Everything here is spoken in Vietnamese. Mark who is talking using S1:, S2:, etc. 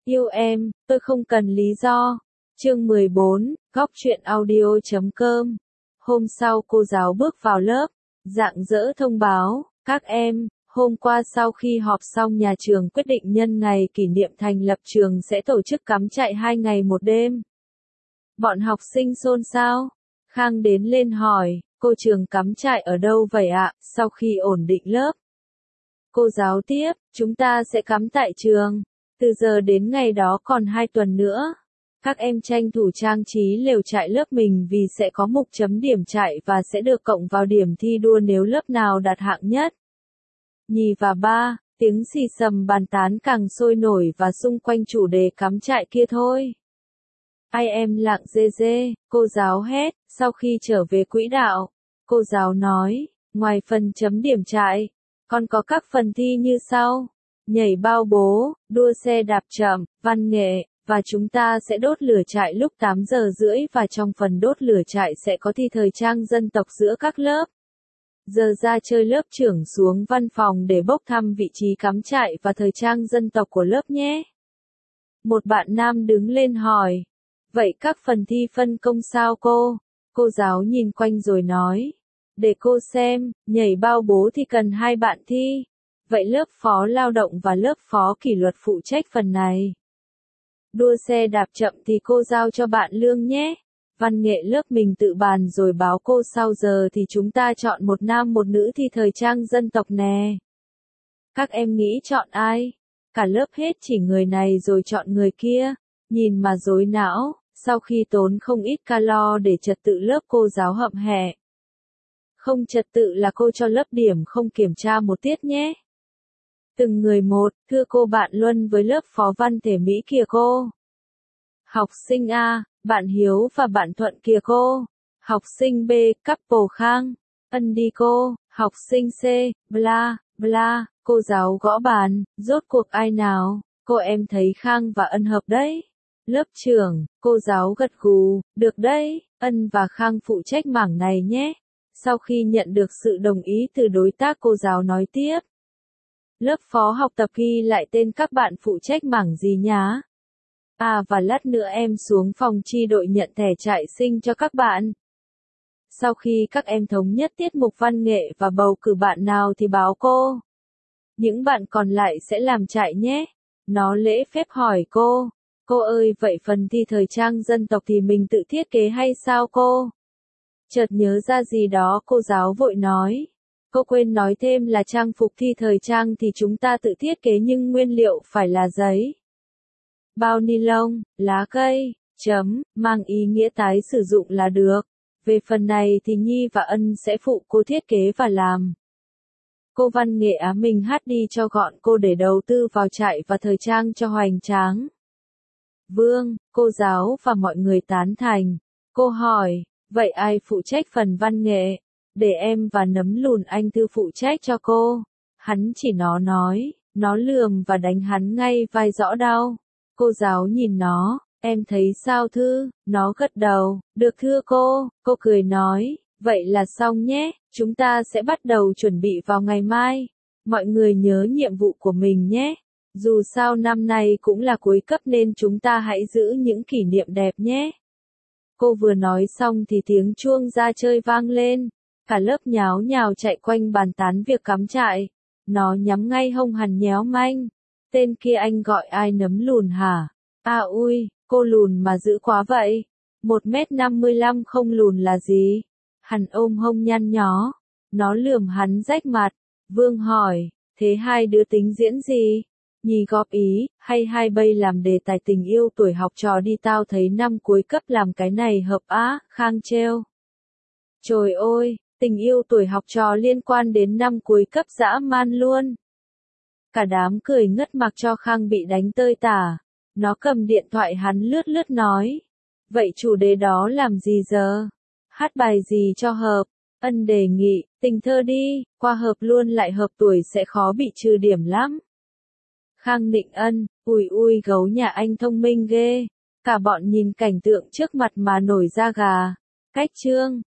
S1: Yêu em, tôi không cần lý do. Chương 14, Góc truyện audio.com. Hôm sau cô giáo bước vào lớp, rạng rỡ thông báo, các em, hôm qua sau khi họp xong nhà trường quyết định nhân ngày kỷ niệm thành lập trường sẽ tổ chức cắm trại 2 ngày 1 đêm. Bọn học sinh xôn xao. Khang đến lên hỏi, cô trường cắm trại ở đâu vậy ạ? Sau khi ổn định lớp, cô giáo tiếp, chúng ta sẽ cắm tại trường. Từ giờ đến ngày đó còn 2 tuần nữa. Các em tranh thủ trang trí lều trại lớp mình vì sẽ có mục chấm điểm trại và sẽ được cộng vào điểm thi đua nếu lớp nào đạt hạng nhất. Nhì và ba, tiếng xì xầm bàn tán càng sôi nổi và xung quanh chủ đề cắm trại kia thôi. Ai em lặng dê dê, cô giáo hét, sau khi trở về quỹ đạo. Cô giáo nói, ngoài phần chấm điểm trại, còn có các phần thi như sau. Nhảy bao bố, đua xe đạp chậm, văn nghệ, và chúng ta sẽ đốt lửa trại lúc 8 giờ rưỡi và trong phần đốt lửa trại sẽ có thi thời trang dân tộc giữa các lớp. Giờ ra chơi lớp trưởng xuống văn phòng để bốc thăm vị trí cắm trại và thời trang dân tộc của lớp nhé. Một bạn nam đứng lên hỏi, vậy các phần thi phân công sao cô? Cô giáo nhìn quanh rồi nói, để cô xem, nhảy bao bố thì cần 2 bạn thi. Vậy lớp phó lao động và lớp phó kỷ luật phụ trách phần này. Đua xe đạp chậm thì cô giao cho bạn Lương nhé. Văn nghệ lớp mình tự bàn rồi báo cô sau giờ thì chúng ta chọn một nam một nữ thi thời trang dân tộc nè. Các em nghĩ chọn ai? Cả lớp hết chỉ người này rồi chọn người kia. Nhìn mà rối não, sau khi tốn không ít calo để trật tự lớp cô giáo hậm hẹ. Không trật tự là cô cho lớp điểm không kiểm tra một tiết nhé. Từng người một, thưa cô bạn Luân với lớp phó văn thể Mỹ kìa cô. Học sinh A, bạn Hiếu và bạn Thuận kìa cô. Học sinh B, couple Khang. Ân đi cô. Học sinh C, bla, bla, cô giáo gõ bàn, rốt cuộc ai nào? Cô em thấy Khang và Ân hợp đấy. Lớp trưởng, cô giáo gật gù, được đấy, Ân và Khang phụ trách mảng này nhé. Sau khi nhận được sự đồng ý từ đối tác cô giáo nói tiếp. Lớp phó học tập ghi lại tên các bạn phụ trách mảng gì nhá. À và lát nữa em xuống phòng chi đội nhận thẻ trại sinh cho các bạn. Sau khi các em thống nhất tiết mục văn nghệ và bầu cử bạn nào thì báo cô. Những bạn còn lại sẽ làm trại nhé. Nó lễ phép hỏi cô. Cô ơi vậy phần thi thời trang dân tộc thì mình tự thiết kế hay sao cô? Chợt nhớ ra gì đó cô giáo vội nói. Cô quên nói thêm là trang phục thi thời trang thì chúng ta tự thiết kế nhưng nguyên liệu phải là giấy, bao ni lông, lá cây, mang ý nghĩa tái sử dụng là được. Về phần này thì Nhi và Ân sẽ phụ cô thiết kế và làm. Cô văn nghệ á mình hát đi cho gọn cô để đầu tư vào trại và thời trang cho hoành tráng. Vương, cô giáo và mọi người tán thành. Cô hỏi, vậy ai phụ trách phần văn nghệ? Để em và Nấm Lùn anh Thư phụ trách cho cô. Hắn chỉ nó nói, nó lườm và đánh hắn ngay vai rõ đau. Cô giáo nhìn nó, em thấy sao Thư? Nó gật đầu, được thưa cô cười nói, vậy là xong nhé, chúng ta sẽ bắt đầu chuẩn bị vào ngày mai. Mọi người nhớ nhiệm vụ của mình nhé. Dù sao năm nay cũng là cuối cấp nên chúng ta hãy giữ những kỷ niệm đẹp nhé. Cô vừa nói xong thì tiếng chuông ra chơi vang lên. Cả lớp nháo nhào chạy quanh bàn tán việc cắm trại. Nó nhắm ngay hông Hàn nhéo manh. Tên kia anh gọi ai Nấm Lùn hả? À ui, cô lùn mà dữ quá vậy. 1m55 không lùn là gì? Hàn ôm hông nhăn nhó. Nó lườm hắn rách mặt. Vương hỏi, thế hai đứa tính diễn gì? Nhì góp ý, hay hai bây làm đề tài tình yêu tuổi học trò đi tao thấy năm cuối cấp làm cái này hợp á, Khang trêu. Trời ơi, tình yêu tuổi học trò liên quan đến năm cuối cấp dã man luôn. Cả đám cười ngất mặc cho Khang bị đánh tơi tả. Nó cầm điện thoại hắn lướt lướt nói. Vậy chủ đề đó làm gì giờ? Hát bài gì cho hợp? Ân đề nghị, tình thơ đi, qua hợp luôn lại hợp tuổi sẽ khó bị trừ điểm lắm. Khang nịnh Ân, ui gấu nhà anh thông minh ghê. Cả bọn nhìn cảnh tượng trước mặt mà nổi da gà. Cách chương.